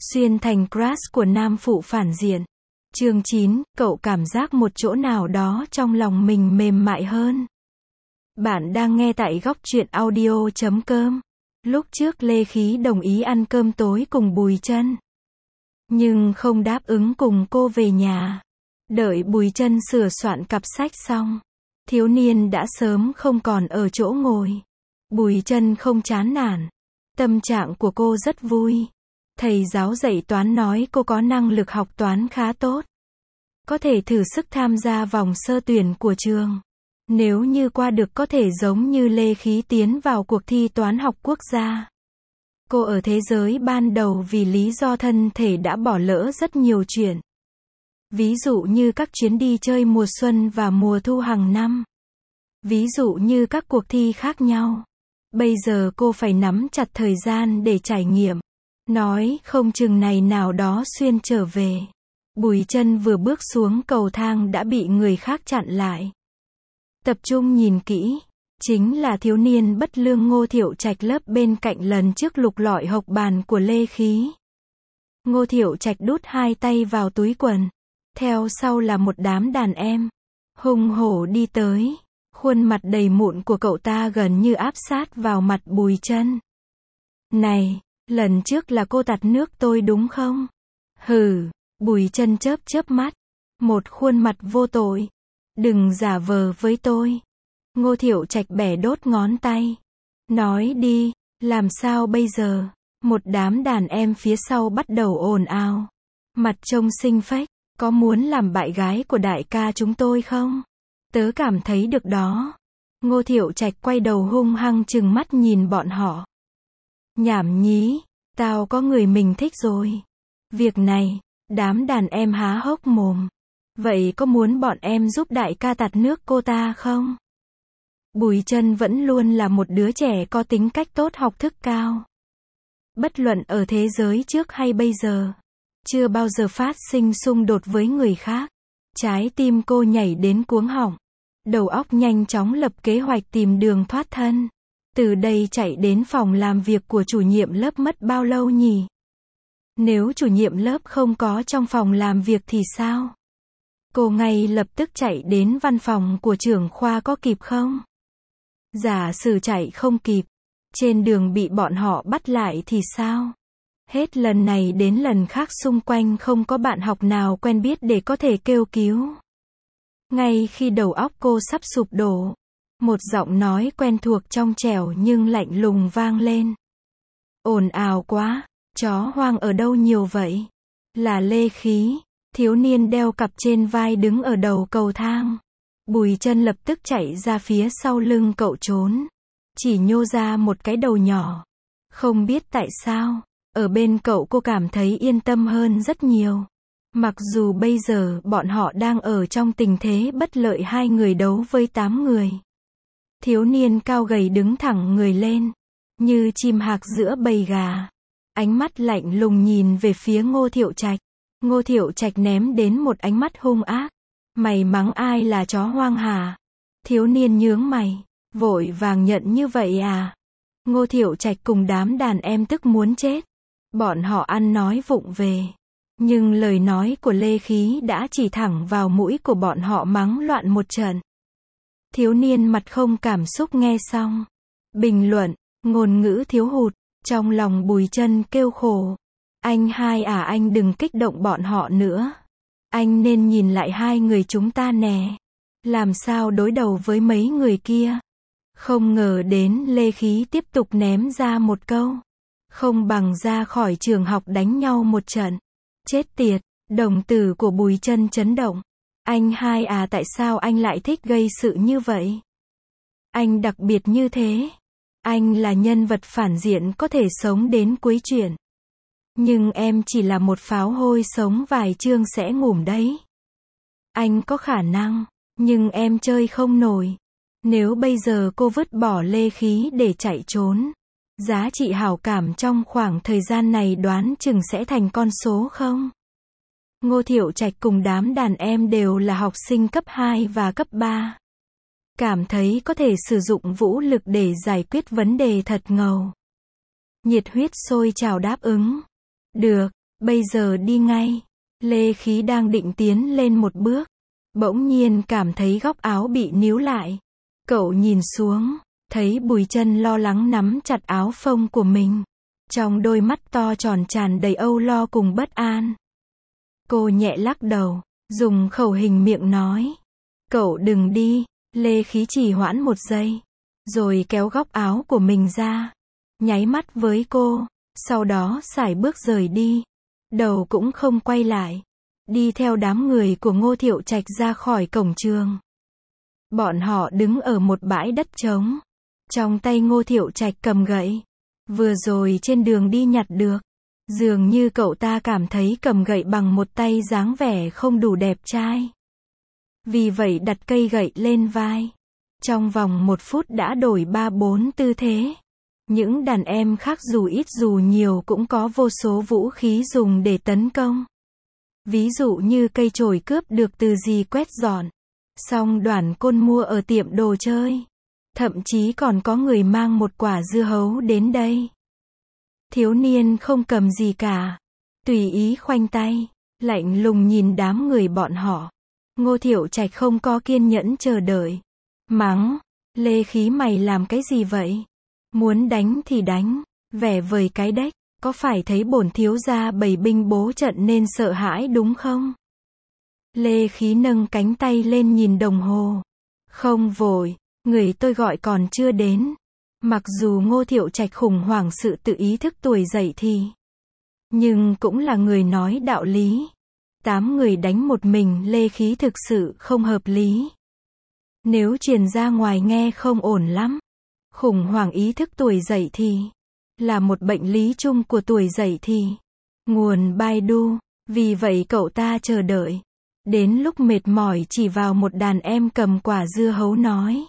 Xuyên thành crush của nam phụ phản diện. Chương 9, cậu cảm giác một chỗ nào đó trong lòng mình mềm mại hơn. Bạn đang nghe tại góc truyện audio.com. Lúc trước Lê Khí đồng ý ăn cơm tối cùng Bùi Trân, nhưng không đáp ứng cùng cô về nhà. Đợi Bùi Trân sửa soạn cặp sách xong, thiếu niên đã sớm không còn ở chỗ ngồi. Bùi Trân không chán nản. Tâm trạng của cô rất vui. Thầy giáo dạy toán nói cô có năng lực học toán khá tốt, có thể thử sức tham gia vòng sơ tuyển của trường. Nếu như qua được có thể giống như Lê Khí tiến vào cuộc thi toán học quốc gia. Cô ở thế giới ban đầu vì lý do thân thể đã bỏ lỡ rất nhiều chuyện. Ví dụ như các chuyến đi chơi mùa xuân và mùa thu hàng năm. Ví dụ như các cuộc thi khác nhau. Bây giờ cô phải nắm chặt thời gian để trải nghiệm. Nói không chừng này nào đó xuyên trở về. Bùi Trân vừa bước xuống cầu thang đã bị người khác chặn lại. Tập trung nhìn kỹ, chính là thiếu niên bất lương Ngô Thiệu Trạch lớp bên cạnh lần trước lục lọi hộc bàn của Lê Khí. Ngô Thiệu Trạch đút hai tay vào túi quần. Theo sau là một đám đàn em. Hùng hổ đi tới. Khuôn mặt đầy mụn của cậu ta gần như áp sát vào mặt Bùi Trân. Này, lần trước là cô tạt nước tôi đúng không? Hừ, Bùi Trân chớp chớp mắt. Một khuôn mặt vô tội. Đừng giả vờ với tôi. Ngô Thiệu Trạch bẻ đốt ngón tay. Nói đi, làm sao bây giờ? Một đám đàn em phía sau bắt đầu ồn ào. Mặt trông xinh phách, có muốn làm bạn gái của đại ca chúng tôi không? Tớ cảm thấy được đó. Ngô Thiệu Trạch quay đầu hung hăng trừng mắt nhìn bọn họ. Nhảm nhí, tao có người mình thích rồi. Việc này, đám đàn em há hốc mồm. Vậy có muốn bọn em giúp đại ca tạt nước cô ta không? Bùi Trân vẫn luôn là một đứa trẻ có tính cách tốt, học thức cao. Bất luận ở thế giới trước hay bây giờ, chưa bao giờ phát sinh xung đột với người khác. Trái tim cô nhảy đến cuống họng. Đầu óc nhanh chóng lập kế hoạch tìm đường thoát thân. Từ đây chạy đến phòng làm việc của chủ nhiệm lớp mất bao lâu nhỉ? Nếu chủ nhiệm lớp không có trong phòng làm việc thì sao? Cô ngay lập tức chạy đến văn phòng của trưởng khoa, có kịp không? Giả sử chạy không kịp, trên đường bị bọn họ bắt lại thì sao? Hết lần này đến lần khác xung quanh không có bạn học nào quen biết để có thể kêu cứu. Ngay khi đầu óc cô sắp sụp đổ, một giọng nói quen thuộc trong trẻo nhưng lạnh lùng vang lên. Ồn ào quá, chó hoang ở đâu nhiều vậy? Là Lê Khí, thiếu niên đeo cặp trên vai đứng ở đầu cầu thang. Bùi Trân lập tức chạy ra phía sau lưng cậu trốn. Chỉ nhô ra một cái đầu nhỏ. Không biết tại sao, ở bên cậu cô cảm thấy yên tâm hơn rất nhiều. Mặc dù bây giờ bọn họ đang ở trong tình thế bất lợi, hai người đấu với 8 người. Thiếu niên cao gầy đứng thẳng người lên, như chim hạc giữa bầy gà. Ánh mắt lạnh lùng nhìn về phía Ngô Thiệu Trạch. Ngô Thiệu Trạch ném đến một ánh mắt hung ác. Mày mắng ai là chó hoang hả? Thiếu niên nhướng mày, vội vàng nhận như vậy à? Ngô Thiệu Trạch cùng đám đàn em tức muốn chết. Bọn họ ăn nói vụng về. Nhưng lời nói của Lê Khí đã chỉ thẳng vào mũi của bọn họ, mắng loạn một trận. Thiếu niên mặt không cảm xúc nghe xong. Bình luận, ngôn ngữ thiếu hụt. Trong lòng Bùi Trân kêu khổ. Anh hai à, anh đừng kích động bọn họ nữa. Anh nên nhìn lại hai người chúng ta nè. Làm sao đối đầu với mấy người kia. Không ngờ đến Lê Khí tiếp tục ném ra một câu. Không bằng ra khỏi trường học đánh nhau một trận. Chết tiệt, đồng tử của Bùi Trân chấn động. Anh hai à, tại sao anh lại thích gây sự như vậy? Anh đặc biệt như thế. Anh là nhân vật phản diện có thể sống đến cuối truyện. Nhưng em chỉ là một pháo hôi sống vài chương sẽ ngủm đấy. Anh có khả năng, nhưng em chơi không nổi. Nếu bây giờ cô vứt bỏ Lê Khí để chạy trốn, giá trị hảo cảm trong khoảng thời gian này đoán chừng sẽ thành con số không? Ngô Thiệu Trạch cùng đám đàn em đều là học sinh cấp 2 và cấp 3. Cảm thấy có thể sử dụng vũ lực để giải quyết vấn đề thật ngầu. Nhiệt huyết sôi trào đáp ứng. Được, Bây giờ đi ngay. Lê Khí đang định tiến lên một bước. Bỗng nhiên cảm thấy góc áo bị níu lại. Cậu nhìn xuống, thấy Bùi Chân lo lắng nắm chặt áo phông của mình. Trong đôi mắt to tròn tràn đầy âu lo cùng bất an. Cô nhẹ lắc đầu, dùng khẩu hình miệng nói. Cậu đừng đi. Lê Khí chỉ hoãn một giây, rồi kéo góc áo của mình ra, nháy mắt với cô, sau đó sải bước rời đi. Đầu cũng không quay lại, đi theo đám người của Ngô Thiệu Trạch ra khỏi cổng trường. Bọn họ đứng ở một bãi đất trống. Trong tay Ngô Thiệu Trạch cầm gậy. Vừa rồi trên đường đi nhặt được. Dường như cậu ta cảm thấy cầm gậy bằng một tay dáng vẻ không đủ đẹp trai. Vì vậy đặt cây gậy lên vai. Trong vòng 1 phút đã đổi 3-4 tư thế. Những đàn em khác dù ít dù nhiều cũng có vô số vũ khí dùng để tấn công. Ví dụ như cây chổi cướp được từ dì quét dọn. Xong đoàn côn mua ở tiệm đồ chơi. Thậm chí còn có người mang một quả dưa hấu đến đây. Thiếu niên không cầm gì cả. Tùy ý khoanh tay. Lạnh lùng nhìn đám người bọn họ. Ngô Thiệu Trạch không có kiên nhẫn chờ đợi. Mắng. Lê Khí mày làm cái gì vậy? Muốn đánh thì đánh. Vẻ vời cái đếch. Có phải thấy bổn thiếu gia bày binh bố trận nên sợ hãi đúng không? Lê Khí nâng cánh tay lên nhìn đồng hồ. Không vội. Người tôi gọi còn chưa đến. Mặc dù Ngô Thiệu Trạch khủng hoảng sự tự ý thức tuổi dậy thì. Nhưng cũng là người nói đạo lý. 8 người đánh một mình Lê Khí thực sự không hợp lý. Nếu truyền ra ngoài nghe không ổn lắm. Khủng hoảng ý thức tuổi dậy thì. Là một bệnh lý chung của tuổi dậy thì. Nguồn Baidu. Vì vậy cậu ta chờ đợi. Đến lúc mệt mỏi chỉ vào một đàn em cầm quả dưa hấu nói.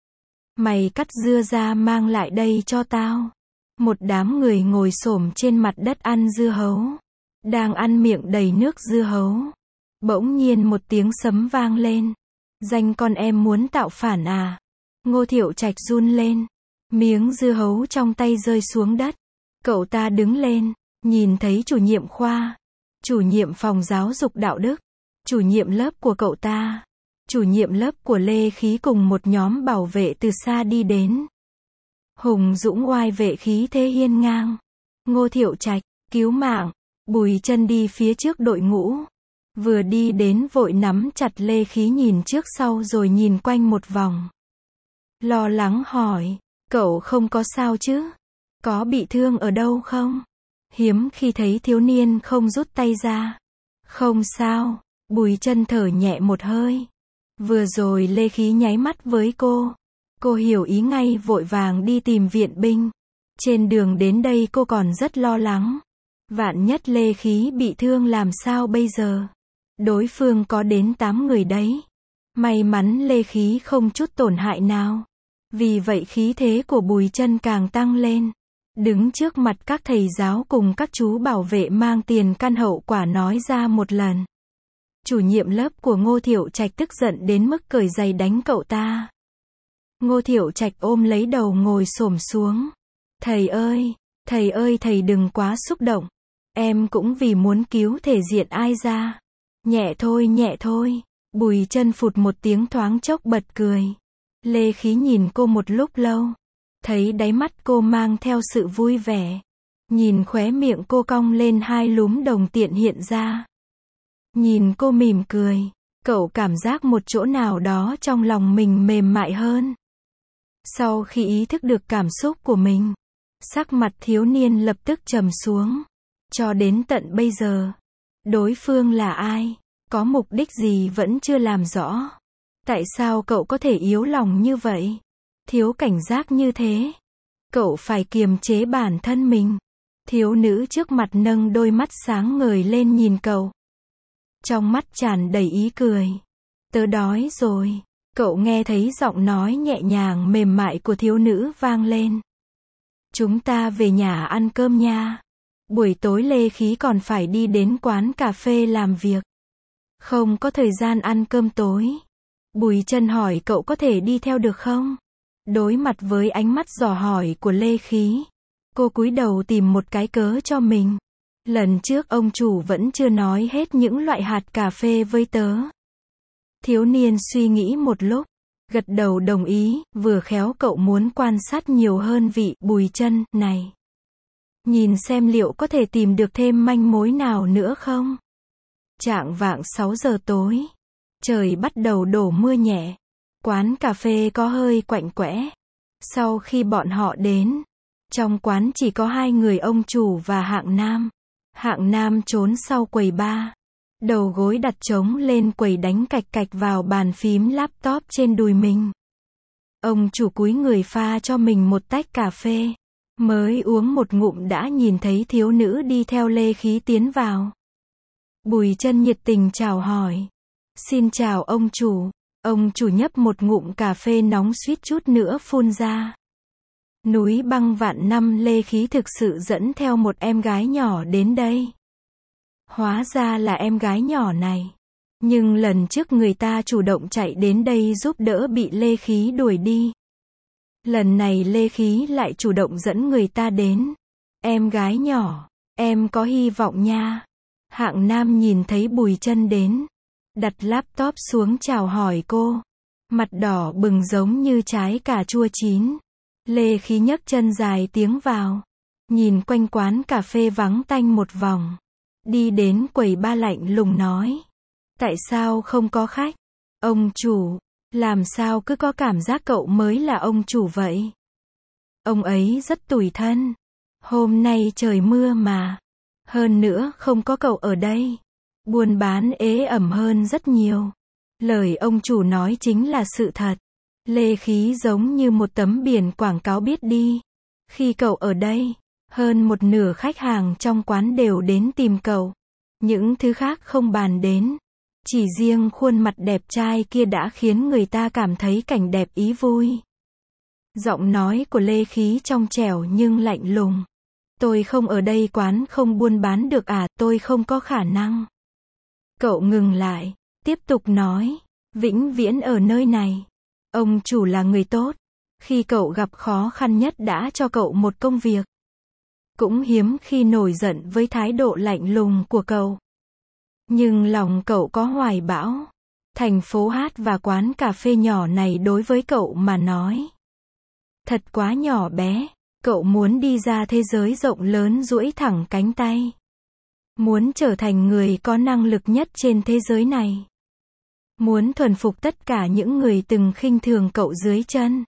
Mày cắt dưa ra mang lại đây cho tao. Một đám người ngồi xổm trên mặt đất ăn dưa hấu. Đang ăn miệng đầy nước dưa hấu. Bỗng nhiên một tiếng sấm vang lên. Danh con em muốn tạo phản à? Ngô Thiệu Trạch run lên. Miếng dưa hấu trong tay rơi xuống đất. Cậu ta đứng lên, nhìn thấy chủ nhiệm khoa, chủ nhiệm phòng giáo dục đạo đức, chủ nhiệm lớp của cậu ta, chủ nhiệm lớp của Lê Khí cùng một nhóm bảo vệ từ xa đi đến. Hùng dũng oai vệ khí thế hiên ngang. Ngô Thiệu Trạch, cứu mạng. Bùi Chân đi phía trước đội ngũ. Vừa đi đến vội nắm chặt Lê Khí nhìn trước sau rồi nhìn quanh một vòng. Lo lắng hỏi, cậu không có sao chứ? Có bị thương ở đâu không? Hiếm khi thấy thiếu niên không rút tay ra. Không sao. Bùi Chân thở nhẹ một hơi. Vừa rồi Lê Khí nháy mắt với cô. Cô hiểu ý ngay vội vàng đi tìm viện binh. Trên đường đến đây cô còn rất lo lắng. Vạn nhất Lê Khí bị thương làm sao bây giờ? Đối phương có đến 8 người đấy. May mắn Lê Khí không chút tổn hại nào. Vì vậy khí thế của Bùi Chân càng tăng lên. Đứng trước mặt các thầy giáo cùng các chú bảo vệ mang tiền căn hậu quả nói ra một lần. Chủ nhiệm lớp của Ngô Thiệu Trạch tức giận đến mức cởi giày đánh cậu ta. Ngô Thiệu Trạch ôm lấy đầu ngồi xổm xuống. Thầy ơi, thầy đừng quá xúc động. Em cũng vì muốn cứu thể diện ai ra. Nhẹ thôi. Bùi Chân phụt một tiếng thoáng chốc bật cười. Lê Khí nhìn cô một lúc lâu. Thấy đáy mắt cô mang theo sự vui vẻ. Nhìn khóe miệng cô cong lên 2 lúm đồng tiền hiện ra. Nhìn cô mỉm cười. Cậu cảm giác một chỗ nào đó trong lòng mình mềm mại hơn. Sau khi ý thức được cảm xúc của mình, sắc mặt thiếu niên lập tức trầm xuống. Cho đến tận bây giờ, đối phương là ai, có mục đích gì vẫn chưa làm rõ. Tại sao cậu có thể yếu lòng như vậy? Thiếu cảnh giác như thế. Cậu phải kiềm chế bản thân mình. Thiếu nữ trước mặt nâng đôi mắt sáng ngời lên nhìn cậu. Trong mắt tràn đầy ý cười. Tớ đói rồi. Cậu nghe thấy giọng nói nhẹ nhàng mềm mại của thiếu nữ vang lên. Chúng ta về nhà ăn cơm nha. Buổi tối Lê Khí còn phải đi đến quán cà phê làm việc. Không có thời gian ăn cơm tối. Bùi Chân hỏi cậu có thể đi theo được không? Đối mặt với ánh mắt dò hỏi của Lê Khí, cô cúi đầu tìm một cái cớ cho mình. Lần trước ông chủ vẫn chưa nói hết những loại hạt cà phê với tớ. Thiếu niên suy nghĩ một lúc, gật đầu đồng ý, vừa khéo cậu muốn quan sát nhiều hơn vị Bùi Chân này. Nhìn xem liệu có thể tìm được thêm manh mối nào nữa không? Chạng vạng 6 giờ tối, trời bắt đầu đổ mưa nhẹ. Quán cà phê có hơi quạnh quẽ. Sau khi bọn họ đến, trong quán chỉ có hai người ông chủ và Hạng Nam. Hạng Nam trốn sau quầy bar, đầu gối đặt trống lên quầy đánh cạch cạch vào bàn phím laptop trên đùi mình. Ông chủ cúi người pha cho mình một tách cà phê. Mới uống một ngụm đã nhìn thấy thiếu nữ đi theo Lê Khí tiến vào. Bùi Chân nhiệt tình chào hỏi. Xin chào ông chủ. Ông chủ nhấp một ngụm cà phê nóng suýt chút nữa phun ra. Núi băng vạn năm, Lê Khí thực sự dẫn theo một em gái nhỏ đến đây. Hóa ra là em gái nhỏ này. Nhưng lần trước người ta chủ động chạy đến đây giúp đỡ bị Lê Khí đuổi đi. Lần này Lê Khí lại chủ động dẫn người ta đến. Em gái nhỏ, em có hy vọng nha. Hạng Nam nhìn thấy Bùi Chân đến, đặt laptop xuống chào hỏi cô. Mặt đỏ bừng giống như trái cà chua chín. Lê Khí nhấc chân dài tiến vào. Nhìn quanh quán cà phê vắng tanh một vòng. Đi đến quầy ba lạnh lùng nói. Tại sao không có khách? Ông chủ, làm sao cứ có cảm giác cậu mới là ông chủ vậy? Ông ấy rất tủi thân. Hôm nay trời mưa mà. Hơn nữa không có cậu ở đây. Buôn bán ế ẩm hơn rất nhiều. Lời ông chủ nói chính là sự thật. Lê Khí giống như một tấm biển quảng cáo biết đi. Khi cậu ở đây, hơn một nửa khách hàng trong quán đều đến tìm cậu. Những thứ khác không bàn đến. Chỉ riêng khuôn mặt đẹp trai kia đã khiến người ta cảm thấy cảnh đẹp ý vui. Giọng nói của Lê Khí trong trẻo nhưng lạnh lùng. Tôi không ở đây, quán không buôn bán được à, tôi không có khả năng. Cậu ngừng lại, tiếp tục nói, vĩnh viễn ở nơi này. Ông chủ là người tốt. Khi cậu gặp khó khăn nhất đã cho cậu một công việc. Cũng hiếm khi nổi giận với thái độ lạnh lùng của cậu. Nhưng lòng cậu có hoài bão. Thành phố hát và quán cà phê nhỏ này đối với cậu mà nói thật quá nhỏ bé. Cậu muốn đi ra thế giới rộng lớn, duỗi thẳng cánh tay. Muốn trở thành người có năng lực nhất trên thế giới này. Muốn thuần phục tất cả những người từng khinh thường cậu dưới chân.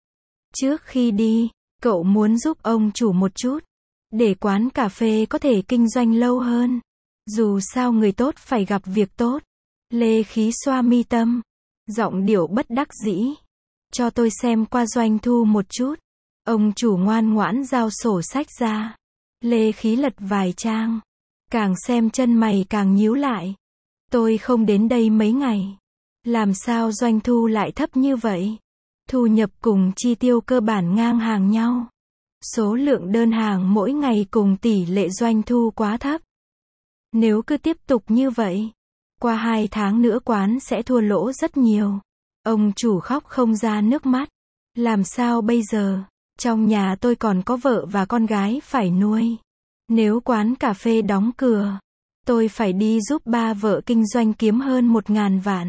Trước khi đi, cậu muốn giúp ông chủ một chút. Để quán cà phê có thể kinh doanh lâu hơn. Dù sao người tốt phải gặp việc tốt. Lê Khí xoa mi tâm. Giọng điệu bất đắc dĩ. Cho tôi xem qua doanh thu một chút. Ông chủ ngoan ngoãn giao sổ sách ra. Lê Khí lật vài trang. Càng xem chân mày càng nhíu lại. Tôi không đến đây mấy ngày. Làm sao doanh thu lại thấp như vậy? Thu nhập cùng chi tiêu cơ bản ngang hàng nhau. Số lượng đơn hàng mỗi ngày cùng tỷ lệ doanh thu quá thấp. Nếu cứ tiếp tục như vậy, qua 2 tháng nữa quán sẽ thua lỗ rất nhiều. Ông chủ khóc không ra nước mắt. Làm sao bây giờ? Trong nhà tôi còn có vợ và con gái phải nuôi. Nếu quán cà phê đóng cửa, tôi phải đi giúp ba vợ kinh doanh kiếm hơn 1.000 vạn.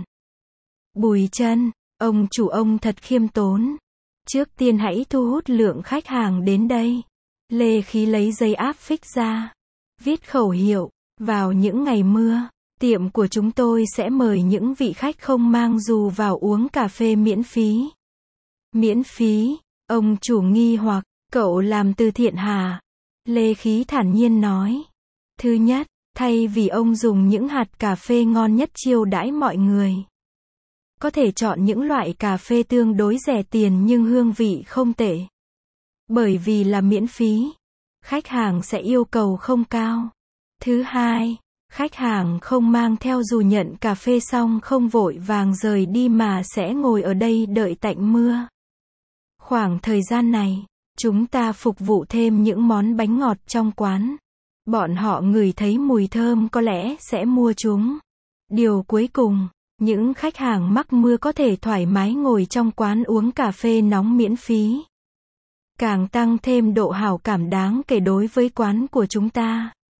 Bùi Chân, ông chủ ông thật khiêm tốn. Trước tiên hãy thu hút lượng khách hàng đến đây. Lê Khí lấy giấy áp phích ra. Viết khẩu hiệu. Vào những ngày mưa, tiệm của chúng tôi sẽ mời những vị khách không mang dù vào uống cà phê miễn phí. Miễn phí? Ông chủ nghi hoặc, cậu làm từ thiện hả? Lê Khí thản nhiên nói. Thứ nhất, thay vì ông dùng những hạt cà phê ngon nhất chiêu đãi mọi người, có thể chọn những loại cà phê tương đối rẻ tiền nhưng hương vị không tệ. Bởi vì là miễn phí, khách hàng sẽ yêu cầu không cao. Thứ hai, khách hàng không mang theo dù, nhận cà phê xong không vội vàng rời đi mà sẽ ngồi ở đây đợi tạnh mưa. Khoảng thời gian này, chúng ta phục vụ thêm những món bánh ngọt trong quán. Bọn họ ngửi thấy mùi thơm có lẽ sẽ mua chúng. Điều cuối cùng, những khách hàng mắc mưa có thể thoải mái ngồi trong quán uống cà phê nóng miễn phí. Càng tăng thêm độ hảo cảm đáng kể đối với quán của chúng ta.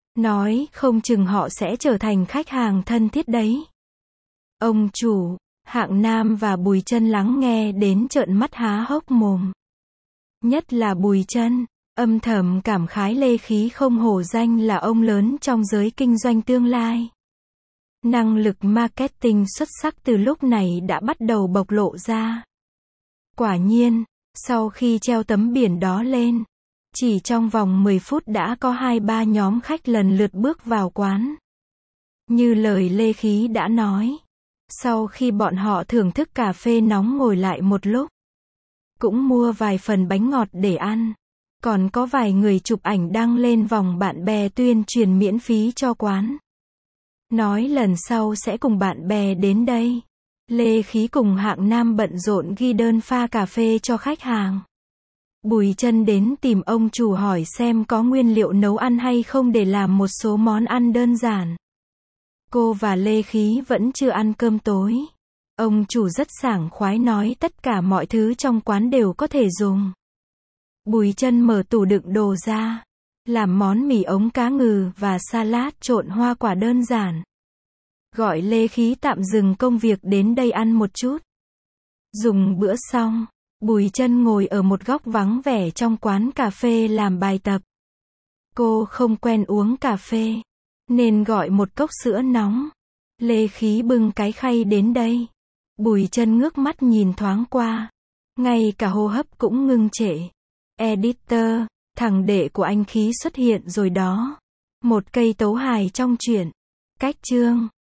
Nói không chừng họ sẽ trở thành khách hàng thân thiết đấy. Ông chủ, Hạng Nam và Bùi Chân lắng nghe đến trợn mắt há hốc mồm. Nhất là Bùi Chân, âm thầm cảm khái Lê Khí không hổ danh là ông lớn trong giới kinh doanh tương lai. Năng lực marketing xuất sắc từ lúc này đã bắt đầu bộc lộ ra. Quả nhiên, sau khi treo tấm biển đó lên, chỉ trong vòng 10 phút đã có 2-3 nhóm khách lần lượt bước vào quán. Như lời Lê Khí đã nói, sau khi bọn họ thưởng thức cà phê nóng ngồi lại một lúc, cũng mua vài phần bánh ngọt để ăn. Còn có vài người chụp ảnh đăng lên vòng bạn bè tuyên truyền miễn phí cho quán. Nói lần sau sẽ cùng bạn bè đến đây. Lê Khí cùng Hạng Nam bận rộn ghi đơn pha cà phê cho khách hàng. Bùi Chân đến tìm ông chủ hỏi xem có nguyên liệu nấu ăn hay không để làm một số món ăn đơn giản. Cô và Lê Khí vẫn chưa ăn cơm tối. Ông chủ rất sảng khoái nói tất cả mọi thứ trong quán đều có thể dùng. Bùi Chân mở tủ đựng đồ ra, làm món mì ống cá ngừ và salad trộn hoa quả đơn giản. Gọi Lê Khí tạm dừng công việc đến đây ăn một chút. Dùng bữa xong, Bùi Chân ngồi ở một góc vắng vẻ trong quán cà phê làm bài tập. Cô không quen uống cà phê, nên gọi một cốc sữa nóng. Lê Khí bưng cái khay đến đây. Bùi Chân ngước mắt nhìn thoáng qua. Ngay cả hô hấp cũng ngưng trệ. Editor, thằng đệ của anh Khí xuất hiện rồi đó. Một cây tấu hài trong truyện. Cách chương